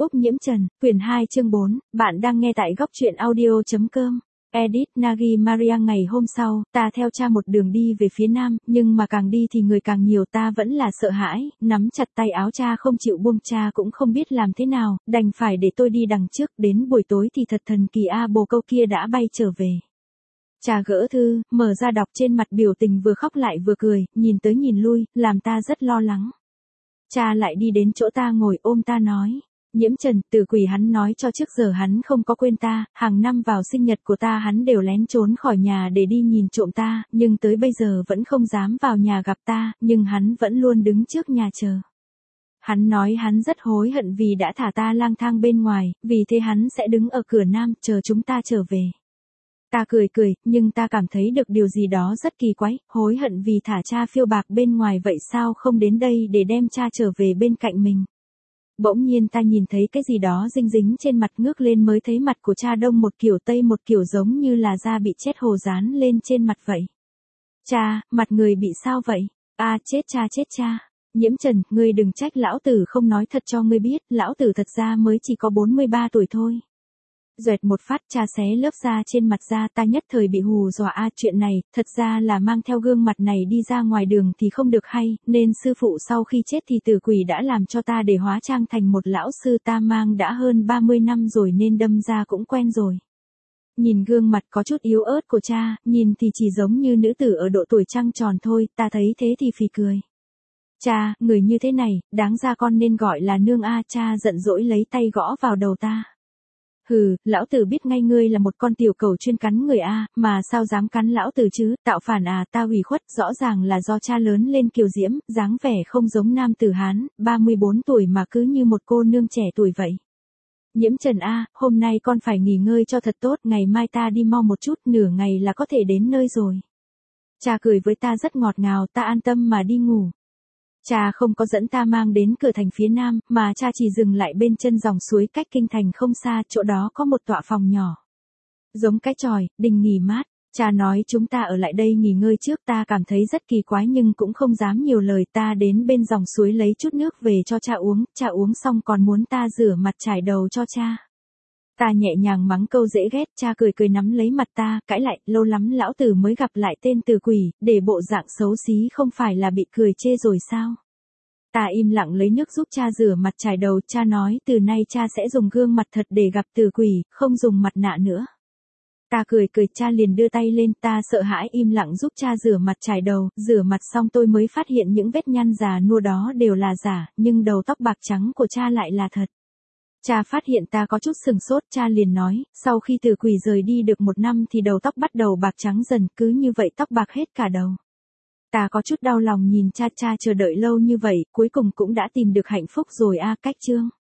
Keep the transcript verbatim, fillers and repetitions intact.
Úc Nhiễm Trần, quyển hai chương bốn, bạn đang nghe tại góc truyện audio.com. Edit Nagi Maria. Ngày hôm sau, ta theo cha một đường đi về phía nam, nhưng mà càng đi thì người càng nhiều, ta vẫn là sợ hãi, nắm chặt tay áo cha không chịu buông. Cha cũng không biết làm thế nào, đành phải để tôi đi đằng trước. Đến buổi tối thì thật thần kỳ, a bồ câu kia đã bay trở về. Cha gỡ thư, mở ra đọc, trên mặt biểu tình vừa khóc lại vừa cười, nhìn tới nhìn lui, làm ta rất lo lắng. Cha lại đi đến chỗ ta ngồi, ôm ta nói: Nhiễm Trần, Tử Quỷ hắn nói cho trước giờ hắn không có quên ta, hàng năm vào sinh nhật của ta hắn đều lén trốn khỏi nhà để đi nhìn trộm ta, nhưng tới bây giờ vẫn không dám vào nhà gặp ta, nhưng hắn vẫn luôn đứng trước nhà chờ. Hắn nói hắn rất hối hận vì đã thả ta lang thang bên ngoài, vì thế hắn sẽ đứng ở cửa nam chờ chúng ta trở về. Ta cười cười, nhưng ta cảm thấy được điều gì đó rất kỳ quái, hối hận vì thả cha phiêu bạc bên ngoài, vậy sao không đến đây để đem cha trở về bên cạnh mình. Bỗng nhiên ta nhìn thấy cái gì đó dinh dính trên mặt, ngước lên mới thấy mặt của cha đông một kiểu tây một kiểu, giống như là da bị chết hồ dán lên trên mặt vậy. Cha, mặt người bị sao vậy? A à, chết cha chết cha. Nhiễm Trần, ngươi đừng trách lão tử không nói thật cho ngươi biết, lão tử thật ra mới chỉ có bốn mươi ba tuổi thôi. Duệt một phát, cha xé lớp da trên mặt ra, ta nhất thời bị hù dọa. A à, chuyện này, thật ra là mang theo gương mặt này đi ra ngoài đường thì không được hay, nên sư phụ sau khi chết thì Tử Quỷ đã làm cho ta để hóa trang thành một lão sư, ta mang đã hơn ba mươi năm rồi nên đâm ra cũng quen rồi. Nhìn gương mặt có chút yếu ớt của cha, nhìn thì chỉ giống như nữ tử ở độ tuổi trăng tròn thôi, ta thấy thế thì phì cười. Cha, người như thế này, đáng ra con nên gọi là nương a. Cha giận dỗi lấy tay gõ vào đầu ta. Hừ, lão tử biết ngay ngươi là một con tiểu cẩu chuyên cắn người a, mà sao dám cắn lão tử chứ, tạo phản à. Ta ủy khuất, rõ ràng là do cha lớn lên kiều diễm, dáng vẻ không giống nam tử Hán, ba mươi bốn tuổi mà cứ như một cô nương trẻ tuổi vậy. Nhiễm Trần a, hôm nay con phải nghỉ ngơi cho thật tốt, ngày mai ta đi mau một chút, nửa ngày là có thể đến nơi rồi. Cha cười với ta rất ngọt ngào, ta an tâm mà đi ngủ. Cha không có dẫn ta mang đến cửa thành phía nam, mà cha chỉ dừng lại bên chân dòng suối cách kinh thành không xa, chỗ đó có một tọa phòng nhỏ. Giống cái chòi, đình nghỉ mát. Cha nói chúng ta ở lại đây nghỉ ngơi trước, ta cảm thấy rất kỳ quái nhưng cũng không dám nhiều lời. Ta đến bên dòng suối lấy chút nước về cho cha uống, cha uống xong còn muốn ta rửa mặt chải đầu cho cha. Ta nhẹ nhàng mắng câu dễ ghét, cha cười cười nắm lấy mặt ta, cãi lại, lâu lắm lão tử mới gặp lại tên Tử Quỷ, để bộ dạng xấu xí không phải là bị cười chê rồi sao? Ta im lặng lấy nước giúp cha rửa mặt chải đầu, cha nói từ nay cha sẽ dùng gương mặt thật để gặp Tử Quỷ, không dùng mặt nạ nữa. Ta cười cười, cha liền đưa tay lên, ta sợ hãi im lặng giúp cha rửa mặt chải đầu, rửa mặt xong tôi mới phát hiện những vết nhăn già nua đó đều là giả, nhưng đầu tóc bạc trắng của cha lại là thật. Cha phát hiện ta có chút sừng sốt, cha liền nói, sau khi Tử Quỷ rời đi được một năm thì đầu tóc bắt đầu bạc trắng dần, cứ như vậy tóc bạc hết cả đầu. Ta có chút đau lòng nhìn cha, cha chờ đợi lâu như vậy, cuối cùng cũng đã tìm được hạnh phúc rồi a. Cách chương